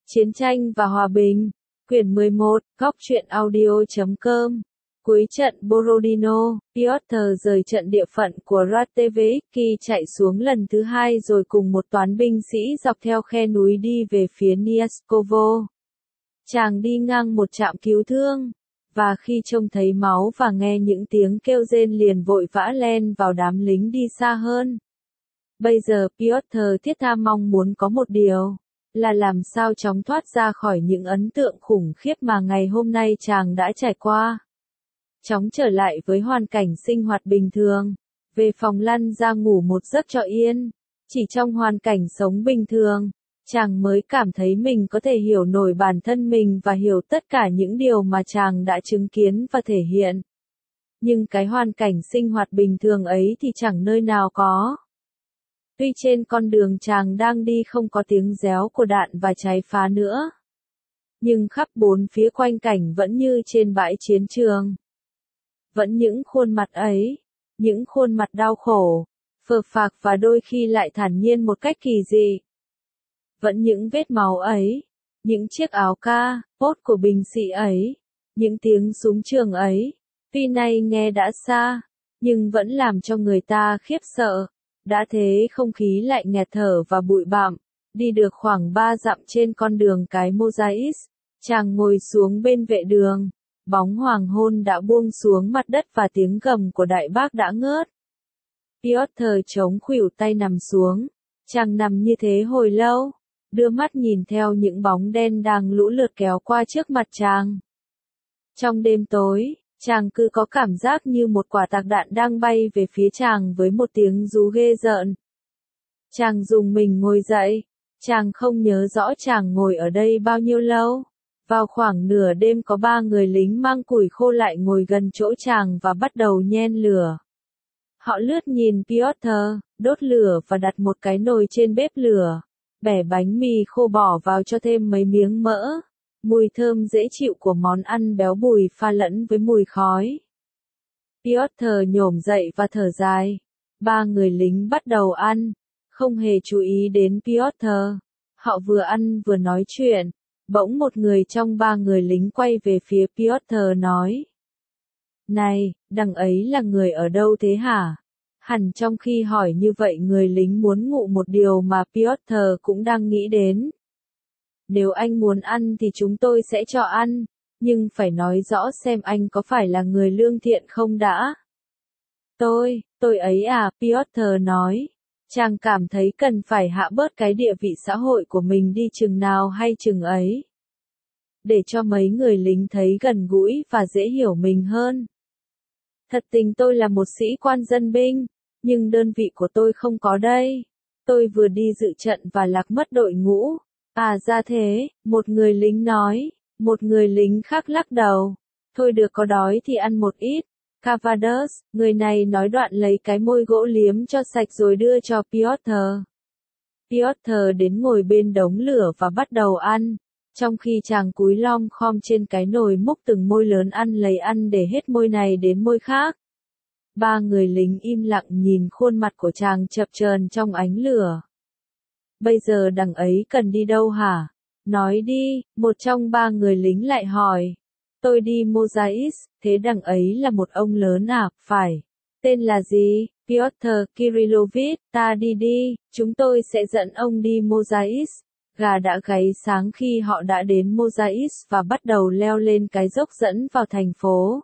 Chiến tranh và hòa bình. Quyển 11, góc truyện audio.com. Cuối trận Borodino, Piotr rời trận địa phận của Rateveiki chạy xuống lần thứ hai rồi cùng một toán binh sĩ dọc theo khe núi đi về phía Niaskovo. Chàng đi ngang một trạm cứu thương, và khi trông thấy máu và nghe những tiếng kêu rên liền vội vã len vào đám lính đi xa hơn. Bây giờ Piotr thiết tha mong muốn có một điều, là làm sao chóng thoát ra khỏi những ấn tượng khủng khiếp mà ngày hôm nay chàng đã trải qua. Chóng trở lại với hoàn cảnh sinh hoạt bình thường, về phòng lăn ra ngủ một giấc cho yên. Chỉ trong hoàn cảnh sống bình thường, chàng mới cảm thấy mình có thể hiểu nổi bản thân mình và hiểu tất cả những điều mà chàng đã chứng kiến và thể hiện. Nhưng cái hoàn cảnh sinh hoạt bình thường ấy thì chẳng nơi nào có. Tuy trên con đường chàng đang đi không có tiếng réo của đạn và cháy phá nữa, nhưng khắp bốn phía quanh cảnh vẫn như trên bãi chiến trường. Vẫn những khuôn mặt ấy, những khuôn mặt đau khổ, phờ phạc và đôi khi lại thản nhiên một cách kỳ dị. Vẫn những vết máu ấy, những chiếc áo ca, pốt của binh sĩ ấy, những tiếng súng trường ấy, tuy nay nghe đã xa, nhưng vẫn làm cho người ta khiếp sợ. Đã thế không khí lại nghẹt thở và bụi bặm, đi được khoảng 3 dặm trên con đường cái Mozais, chàng ngồi xuống bên vệ đường, bóng hoàng hôn đã buông xuống mặt đất và tiếng gầm của đại bác đã ngớt. Piotr chống khuỷu tay nằm xuống, chàng nằm như thế hồi lâu, đưa mắt nhìn theo những bóng đen đang lũ lượt kéo qua trước mặt chàng. Trong đêm tối, chàng cứ có cảm giác như một quả tạc đạn đang bay về phía chàng với một tiếng rú ghê rợn. Chàng rùng mình ngồi dậy, chàng không nhớ rõ chàng ngồi ở đây bao nhiêu lâu. Vào khoảng nửa đêm có 3 người lính mang củi khô lại ngồi gần chỗ chàng và bắt đầu nhen lửa. Họ lướt nhìn Piotr, đốt lửa và đặt một cái nồi trên bếp lửa, bẻ bánh mì khô bỏ vào cho thêm mấy miếng mỡ. Mùi thơm dễ chịu của món ăn béo bùi pha lẫn với mùi khói. Piotr nhổm dậy và thở dài. 3 người lính bắt đầu ăn, không hề chú ý đến Piotr. Họ vừa ăn vừa nói chuyện. Bỗng một người trong 3 người lính quay về phía Piotr nói: "Này, đằng ấy là người ở đâu thế hả?" Hẳn trong khi hỏi như vậy người lính muốn ngụ một điều mà Piotr cũng đang nghĩ đến. "Nếu anh muốn ăn thì chúng tôi sẽ cho ăn, nhưng phải nói rõ xem anh có phải là người lương thiện không đã." Tôi ấy à, Piotr nói. Chàng cảm thấy cần phải hạ bớt cái địa vị xã hội của mình đi chừng nào hay chừng ấy, để cho mấy người lính thấy gần gũi và dễ hiểu mình hơn. "Thật tình tôi là một sĩ quan dân binh, nhưng đơn vị của tôi không có đây. Tôi vừa đi dự trận và lạc mất đội ngũ." "À ra thế," một người lính nói. Một người lính khác lắc đầu. "Thôi được, có đói thì ăn một ít." "Cavadas," người này nói đoạn lấy cái môi gỗ liếm cho sạch rồi đưa cho Piotr. Piotr đến ngồi bên đống lửa và bắt đầu ăn, trong khi chàng cúi lom khom trên cái nồi múc từng môi lớn ăn lấy ăn để hết môi này đến môi khác. 3 người lính im lặng nhìn khuôn mặt của chàng chập chờn trong ánh lửa. "Bây giờ đằng ấy cần đi đâu hả? Nói đi," một trong 3 người lính lại hỏi. "Tôi đi Mozais." "Thế đằng ấy là một ông lớn à?" "Phải." "Tên là gì?" "Piotr Kirillovich." "Ta đi, chúng tôi sẽ dẫn ông đi Mozais." Gà đã gáy sáng khi họ đã đến Mozais và bắt đầu leo lên cái dốc dẫn vào thành phố.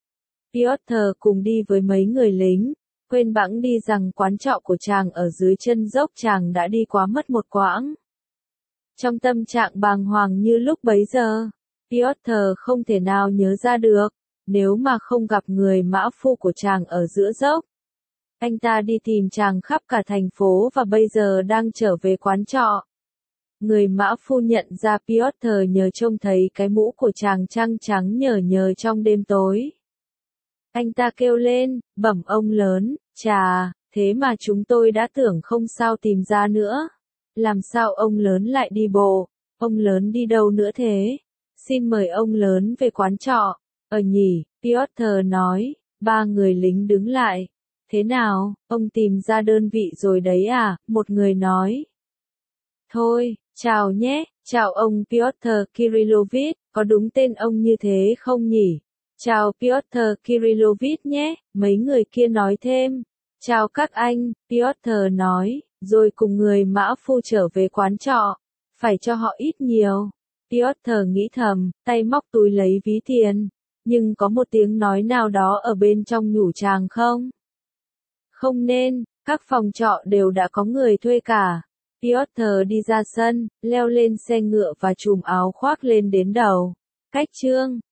Piotr cùng đi với mấy người lính, quên bẵng đi rằng quán trọ của chàng ở dưới chân dốc chàng đã đi quá mất một quãng. Trong tâm trạng bàng hoàng như lúc bấy giờ, Piotr không thể nào nhớ ra được, nếu mà không gặp người mã phu của chàng ở giữa dốc. Anh ta đi tìm chàng khắp cả thành phố và bây giờ đang trở về quán trọ. Người mã phu nhận ra Piotr nhờ trông thấy cái mũ của chàng trăng trắng nhờ trong đêm tối. Anh ta kêu lên, bẩm ông lớn, "Chà, thế mà chúng tôi đã tưởng không sao tìm ra nữa. Làm sao ông lớn lại đi bộ? Ông lớn đi đâu nữa thế? Xin mời ông lớn về quán trọ." Nhỉ," Piotr nói. 3 người lính đứng lại. "Thế nào, ông tìm ra đơn vị rồi đấy à?" một người nói. "Thôi, chào nhé." Chào ông Pyotr Kirillovich, có đúng tên ông như thế không nhỉ? Chào Pyotr Kirillovich nhé, mấy người kia nói thêm. Chào các anh, Pyotr nói, rồi cùng người mã phu trở về quán trọ. Phải cho họ ít nhiều. Pyotr nghĩ thầm, tay móc túi lấy ví tiền. Nhưng có một tiếng nói nào đó ở bên trong nhủ chàng không? Không nên, các phòng trọ đều đã có người thuê cả. Pyotr đi ra sân, leo lên xe ngựa và trùm áo khoác lên đến đầu. Cách chương